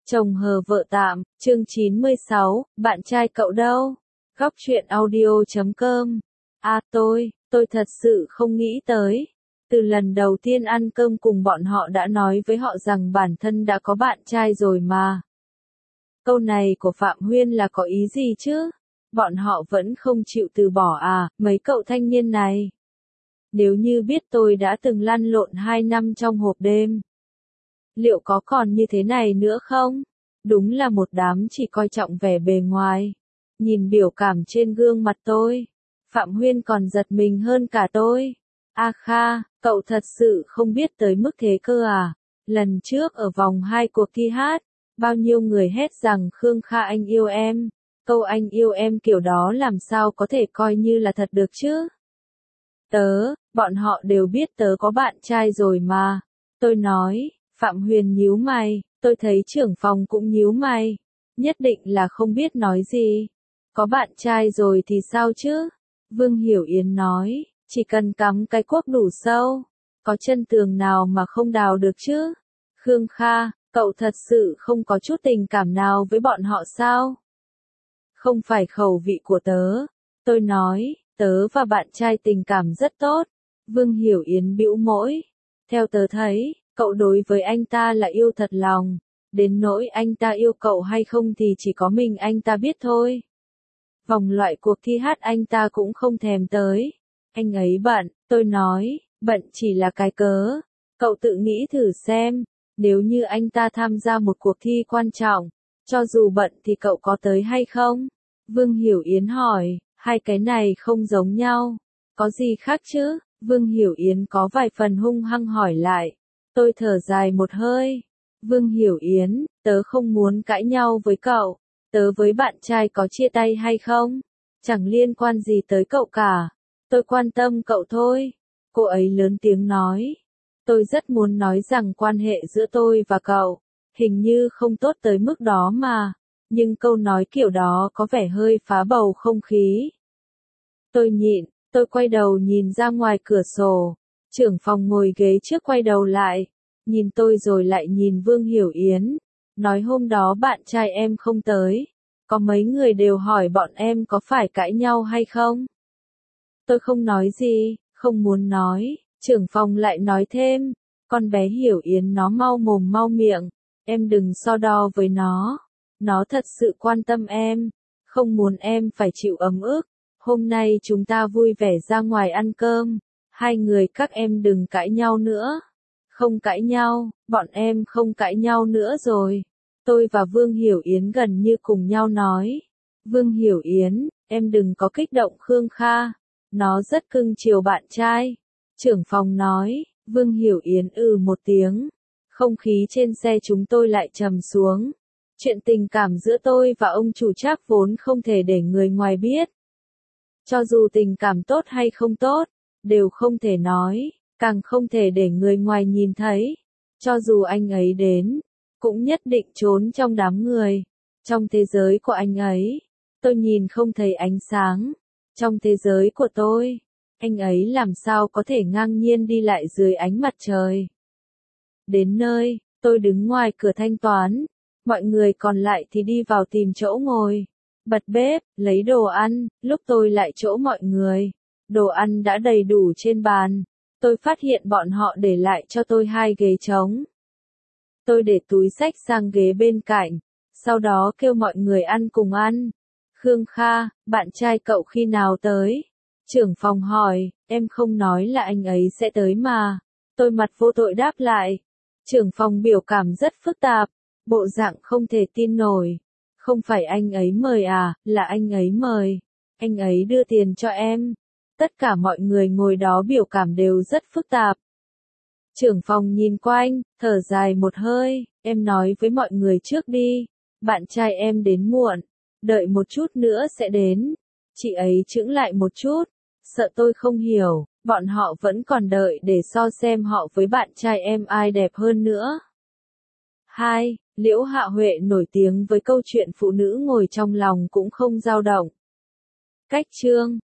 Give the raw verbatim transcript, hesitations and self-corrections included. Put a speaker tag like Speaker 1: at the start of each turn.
Speaker 1: Chồng hờ vợ tạm, chương chín mươi sáu, bạn trai cậu đâu? Góc truyện audio chấm com. À tôi, tôi thật sự không nghĩ tới. Từ lần đầu tiên ăn cơm cùng bọn họ đã nói với họ rằng bản thân đã có bạn trai rồi mà. Câu này của Phạm Huyên là có ý gì chứ? Bọn họ vẫn không chịu từ bỏ à, mấy cậu thanh niên này. Nếu như biết tôi đã từng lăn lộn hai năm trong hộp đêm. Liệu có còn như thế này nữa không? Đúng là một đám chỉ coi trọng vẻ bề ngoài. Nhìn biểu cảm trên gương mặt tôi, Phạm Huyên còn giật mình hơn cả tôi. A Kha, cậu thật sự không biết tới mức thế cơ à? Lần trước ở vòng hai cuộc thi hát, bao nhiêu người hét rằng Khương Kha anh yêu em. Câu anh yêu em kiểu đó làm sao có thể coi như là thật được chứ? Tớ, bọn họ đều biết tớ có bạn trai rồi mà. Tôi nói. Phạm Huyền nhíu mày, tôi thấy trưởng phòng cũng nhíu mày. Nhất định là không biết nói gì. Có bạn trai rồi thì sao chứ? Vương Hiểu Yến nói, chỉ cần cắm cái cuốc đủ sâu. Có chân tường nào mà không đào được chứ? Khương Kha, cậu thật sự không có chút tình cảm nào với bọn họ sao? Không phải khẩu vị của tớ. Tôi nói, tớ và bạn trai tình cảm rất tốt. Vương Hiểu Yến bĩu môi. Theo tớ thấy, cậu đối với anh ta là yêu thật lòng, đến nỗi anh ta yêu cậu hay không thì chỉ có mình anh ta biết thôi. Vòng loại cuộc thi hát anh ta cũng không thèm tới. Anh ấy bận, tôi nói, bận chỉ là cái cớ. Cậu tự nghĩ thử xem, nếu như anh ta tham gia một cuộc thi quan trọng, cho dù bận thì cậu có tới hay không? Vương Hiểu Yến hỏi, hai cái này không giống nhau. Có gì khác chứ? Vương Hiểu Yến có vài phần hung hăng hỏi lại. Tôi thở dài một hơi. Vương Hiểu Yến, tớ không muốn cãi nhau với cậu. Tớ với bạn trai có chia tay hay không? Chẳng liên quan gì tới cậu cả. Tôi quan tâm cậu thôi. Cô ấy lớn tiếng nói. Tôi rất muốn nói rằng quan hệ giữa tôi và cậu, hình như không tốt tới mức đó mà. Nhưng câu nói kiểu đó có vẻ hơi phá bầu không khí. Tôi nhịn, tôi quay đầu nhìn ra ngoài cửa sổ. Trưởng phòng ngồi ghế trước quay đầu lại, nhìn tôi rồi lại nhìn Vương Hiểu Yến, nói hôm đó bạn trai em không tới, có mấy người đều hỏi bọn em có phải cãi nhau hay không. Tôi không nói gì, không muốn nói, trưởng phòng lại nói thêm, con bé Hiểu Yến nó mau mồm mau miệng, em đừng so đo với nó, nó thật sự quan tâm em, không muốn em phải chịu ấm ức, hôm nay chúng ta vui vẻ ra ngoài ăn cơm. Hai người các em đừng cãi nhau nữa. Không cãi nhau, bọn em không cãi nhau nữa rồi. Tôi và Vương Hiểu Yến gần như cùng nhau nói. Vương Hiểu Yến, em đừng có kích động Khương Kha. Nó rất cưng chiều bạn trai. Trưởng phòng nói, Vương Hiểu Yến ừ một tiếng. Không khí trên xe chúng tôi lại trầm xuống. Chuyện tình cảm giữa tôi và ông chủ Trác vốn không thể để người ngoài biết. Cho dù tình cảm tốt hay không tốt, đều không thể nói, càng không thể để người ngoài nhìn thấy. Cho dù anh ấy đến, cũng nhất định trốn trong đám người. Trong thế giới của anh ấy, tôi nhìn không thấy ánh sáng. Trong thế giới của tôi, anh ấy làm sao có thể ngang nhiên đi lại dưới ánh mặt trời. Đến nơi, tôi đứng ngoài cửa thanh toán, mọi người còn lại thì đi vào tìm chỗ ngồi. Bật bếp, lấy đồ ăn, lúc tôi lại chỗ mọi người. Đồ ăn đã đầy đủ trên bàn. Tôi phát hiện bọn họ để lại cho tôi hai ghế trống. Tôi để túi xách sang ghế bên cạnh. Sau đó kêu mọi người ăn cùng ăn. Khương Kha, bạn trai cậu khi nào tới? Trưởng phòng hỏi, em không nói là anh ấy sẽ tới mà. Tôi mặt vô tội đáp lại. Trưởng phòng biểu cảm rất phức tạp. Bộ dạng không thể tin nổi. Không phải anh ấy mời à, là anh ấy mời. Anh ấy đưa tiền cho em. Tất cả mọi người ngồi đó biểu cảm đều rất phức tạp. Trưởng phòng nhìn quanh, thở dài một hơi, em nói với mọi người trước đi. Bạn trai em đến muộn, đợi một chút nữa sẽ đến. Chị ấy chững lại một chút, sợ tôi không hiểu, bọn họ vẫn còn đợi để so xem họ với bạn trai em ai đẹp hơn nữa. hai. Liễu Hạ Huệ nổi tiếng với câu chuyện phụ nữ ngồi trong lòng cũng không dao động. Cách chương